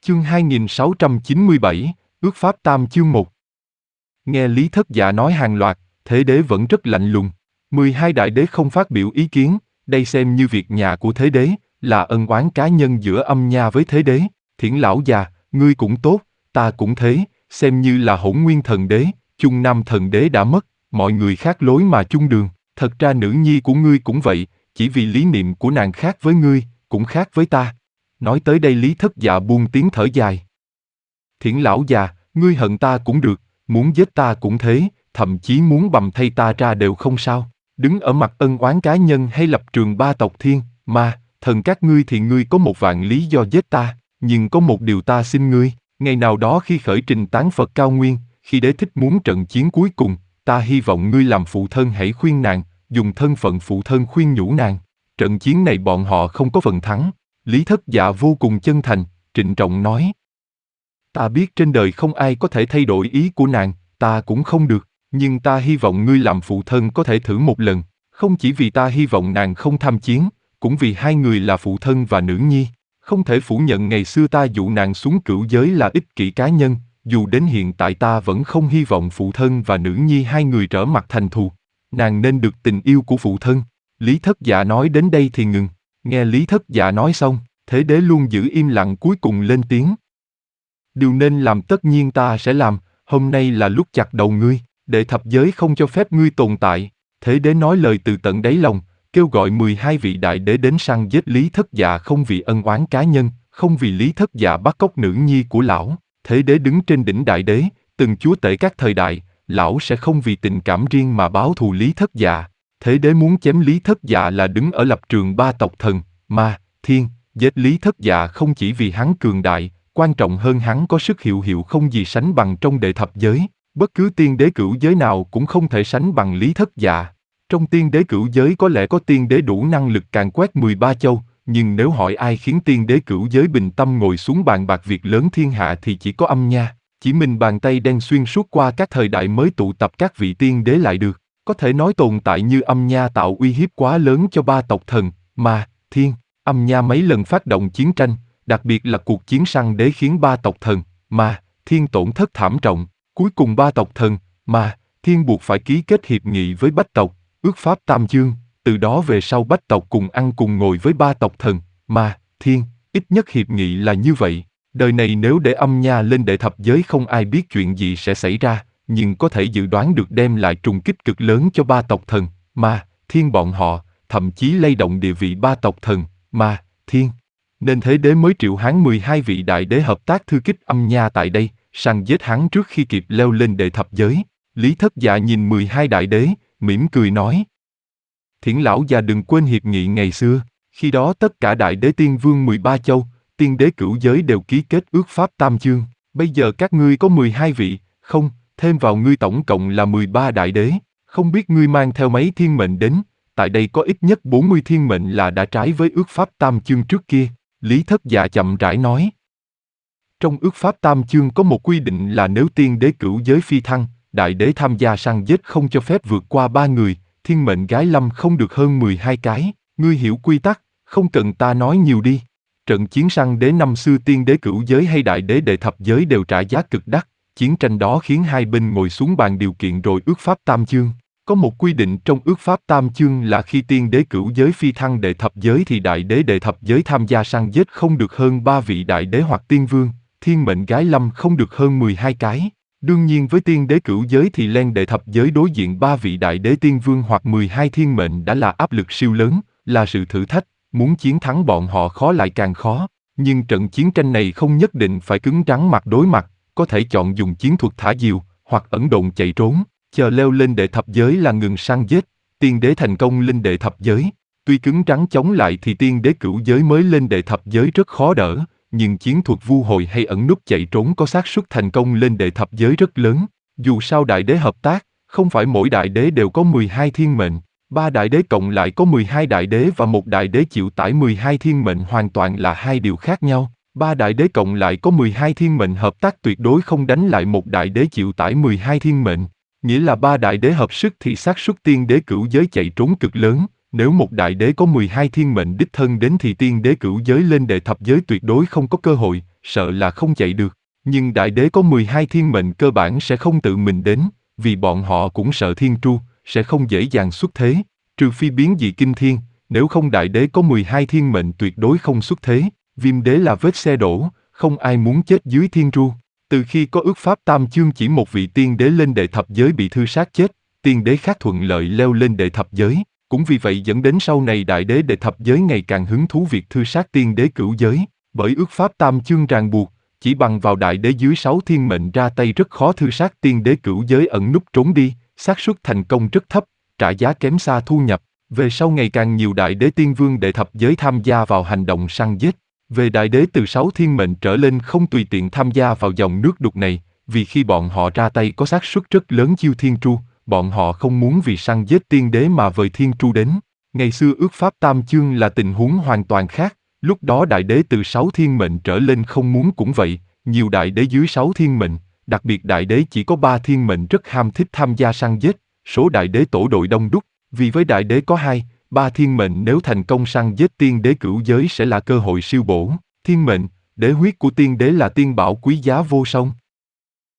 Chương 2697, ước pháp tam chương 1. Nghe Lý Thất Dạ nói hàng loạt, Thế Đế vẫn rất lạnh lùng. 12 đại đế không phát biểu ý kiến, đây xem như việc nhà của Thế Đế, là ân oán cá nhân giữa Âm Nha với Thế Đế. Thiển lão già, ngươi cũng tốt, ta cũng thế, xem như là Hỗn Nguyên Thần Đế, Chung Nam Thần Đế đã mất, mọi người khác lối mà chung đường. Thật ra nữ nhi của ngươi cũng vậy, chỉ vì lý niệm của nàng khác với ngươi, cũng khác với ta. Nói tới đây Lý Thất Dạ buông tiếng thở dài. Thiển lão già, ngươi hận ta cũng được, muốn giết ta cũng thế, thậm chí muốn bầm thay ta ra đều không sao. Đứng ở mặt ân oán cá nhân hay lập trường ba tộc thiên, ma, thần các ngươi thì ngươi có 1.000.000 lý do giết ta, nhưng có một điều ta xin ngươi, ngày nào đó khi khởi trình tán Phật cao nguyên, khi đế thích muốn trận chiến cuối cùng, ta hy vọng ngươi làm phụ thân hãy khuyên nàng, dùng thân phận phụ thân khuyên nhủ nàng. Trận chiến này bọn họ không có phần thắng. Lý Thất Dạ vô cùng chân thành, trịnh trọng nói. Ta biết trên đời không ai có thể thay đổi ý của nàng, ta cũng không được, nhưng ta hy vọng ngươi làm phụ thân có thể thử một lần, không chỉ vì ta hy vọng nàng không tham chiến, cũng vì hai người là phụ thân và nữ nhi. Không thể phủ nhận ngày xưa ta dụ nàng xuống cửu giới là ích kỷ cá nhân, dù đến hiện tại ta vẫn không hy vọng phụ thân và nữ nhi hai người trở mặt thành thù. Nàng nên được tình yêu của phụ thân. Lý Thất Dạ nói đến đây thì ngừng. Nghe Lý Thất Dạ nói xong, Thế Đế luôn giữ im lặng cuối cùng lên tiếng. Điều nên làm tất nhiên ta sẽ làm, hôm nay là lúc chặt đầu ngươi, Đệ thập giới không cho phép ngươi tồn tại. Thế Đế nói lời từ tận đáy lòng, kêu gọi 12 vị đại đế đến săn giết Lý Thất Dạ không vì ân oán cá nhân, không vì Lý Thất Dạ bắt cóc nữ nhi của lão. Thế Đế đứng trên đỉnh đại đế, từng chúa tể các thời đại, lão sẽ không vì tình cảm riêng mà báo thù Lý Thất Dạ. Thế Đế muốn chém Lý Thất Dạ là đứng ở lập trường ba tộc thần, ma, thiên, giết Lý Thất Dạ không chỉ vì hắn cường đại, quan trọng hơn hắn có sức hiệu hiệu không gì sánh bằng trong đệ thập giới. Bất cứ tiên đế cửu giới nào cũng không thể sánh bằng Lý Thất Dạ. Trong tiên đế cửu giới có lẽ có tiên đế đủ năng lực càn quét 13 châu, nhưng nếu hỏi ai khiến tiên đế cửu giới bình tâm ngồi xuống bàn bạc việc lớn thiên hạ thì chỉ có Âm Nha. Chỉ mình bàn tay đen xuyên suốt qua các thời đại mới tụ tập các vị tiên đế lại được. Có thể nói tồn tại như Âm Nha tạo uy hiếp quá lớn cho ba tộc thần, ma, thiên. Âm Nha mấy lần phát động chiến tranh, đặc biệt là cuộc chiến săn đế khiến ba tộc thần, ma, thiên tổn thất thảm trọng. Cuối cùng ba tộc thần, ma, thiên buộc phải ký kết hiệp nghị với Bách tộc, ước pháp tam chương. Từ đó về sau Bách tộc cùng ăn cùng ngồi với ba tộc thần, ma, thiên, ít nhất hiệp nghị là như vậy. Đời này nếu để Âm Nha lên đệ thập giới không ai biết chuyện gì sẽ xảy ra, nhưng có thể dự đoán được đem lại trùng kích cực lớn cho ba tộc thần, ma, thiên bọn họ, thậm chí lay động địa vị ba tộc thần, ma, thiên. Nên Thế Đế mới triệu hoán 12 vị đại đế hợp tác thư kích Âm Nha tại đây, săn giết hắn trước khi kịp leo lên đệ thập giới. Lý Thất Dạ nhìn 12 đại đế, mỉm cười nói. Thiển lão già đừng quên hiệp nghị ngày xưa, khi đó tất cả đại đế tiên vương 13 châu, tiên đế cửu giới đều ký kết ước pháp tam chương. Bây giờ các ngươi có 12 vị, không, thêm vào ngươi tổng cộng là 13 đại đế. Không biết ngươi mang theo mấy thiên mệnh đến, tại đây có ít nhất 40 thiên mệnh là đã trái với ước pháp tam chương trước kia. Lý Thất Dạ chậm rãi nói. Trong ước pháp tam chương có một quy định là nếu tiên đế cửu giới phi thăng, đại đế tham gia săn giết không cho phép vượt qua 3 người, thiên mệnh gái lâm không được hơn 12 cái. Ngươi hiểu quy tắc, không cần ta nói nhiều đi. Trận chiến săn đế năm xưa tiên đế cửu giới hay đại đế đệ thập giới đều trả giá cực đắt. Chiến tranh đó khiến hai bên ngồi xuống bàn điều kiện rồi ước pháp tam chương. Có một quy định trong ước pháp tam chương là khi tiên đế cửu giới phi thăng đệ thập giới thì đại đế đệ thập giới tham gia săn giết không được hơn 3 vị đại đế hoặc tiên vương, thiên mệnh gái lâm không được hơn 12 cái. Đương nhiên với tiên đế cửu giới thì lên đệ thập giới đối diện 3 vị đại đế tiên vương hoặc 12 thiên mệnh đã là áp lực siêu lớn, là sự thử thách, muốn chiến thắng bọn họ khó lại càng khó. Nhưng trận chiến tranh này không nhất định phải cứng rắn mặt đối mặt, có thể chọn dùng chiến thuật thả diều, hoặc ẩn độn chạy trốn, chờ leo lên đệ thập giới là ngừng săn giết. Tiên đế thành công lên đệ thập giới, tuy cứng rắn chống lại thì tiên đế cửu giới mới lên đệ thập giới rất khó đỡ, nhưng chiến thuật vu hồi hay ẩn núp chạy trốn có xác suất thành công lên đệ thập giới rất lớn. Dù sao đại đế hợp tác, không phải mỗi đại đế đều có 12 thiên mệnh, 3 đại đế cộng lại có 12 đại đế và một đại đế chịu tải 12 thiên mệnh hoàn toàn là hai điều khác nhau. 3 đại đế cộng lại có 12 thiên mệnh hợp tác tuyệt đối không đánh lại một đại đế chịu tải 12 thiên mệnh. Nghĩa là 3 đại đế hợp sức thì xác suất tiên đế cửu giới chạy trốn cực lớn. Nếu một đại đế có 12 thiên mệnh đích thân đến thì tiên đế cửu giới lên đệ thập giới tuyệt đối không có cơ hội, sợ là không chạy được. Nhưng đại đế có 12 thiên mệnh cơ bản sẽ không tự mình đến, vì bọn họ cũng sợ thiên tru, sẽ không dễ dàng xuất thế, trừ phi biến dị kinh thiên, nếu không đại đế có 12 thiên mệnh tuyệt đối không xuất thế. Viêm đế là vết xe đổ, không ai muốn chết dưới thiên tru. Từ khi có ước pháp tam chương chỉ một vị tiên đế lên đệ thập giới bị thư sát chết, tiên đế khác thuận lợi leo lên đệ thập giới, cũng vì vậy dẫn đến sau này đại đế đệ thập giới ngày càng hứng thú việc thư sát tiên đế cửu giới, bởi ước pháp tam chương ràng buộc, chỉ bằng vào đại đế dưới 6 thiên mệnh ra tay rất khó thư sát tiên đế cửu giới ẩn núp trốn đi, xác suất thành công rất thấp, trả giá kém xa thu nhập. Về sau ngày càng nhiều đại đế tiên vương đệ thập giới tham gia vào hành động săn giết. Về đại đế từ 6 thiên mệnh trở lên không tùy tiện tham gia vào dòng nước đục này, vì khi bọn họ ra tay có xác suất rất lớn chiêu thiên tru, bọn họ không muốn vì săn giết tiên đế mà vời thiên tru đến. Ngày xưa ước pháp tam chương là tình huống hoàn toàn khác, lúc đó đại đế từ 6 thiên mệnh trở lên không muốn cũng vậy, nhiều đại đế dưới 6 thiên mệnh, đặc biệt đại đế chỉ có 3 thiên mệnh rất ham thích tham gia săn giết, số đại đế tổ đội đông đúc, vì với đại đế có 2, 3 thiên mệnh nếu thành công săn giết tiên đế cửu giới sẽ là cơ hội siêu bổ. Thiên mệnh, đế huyết của tiên đế là tiên bảo quý giá vô song.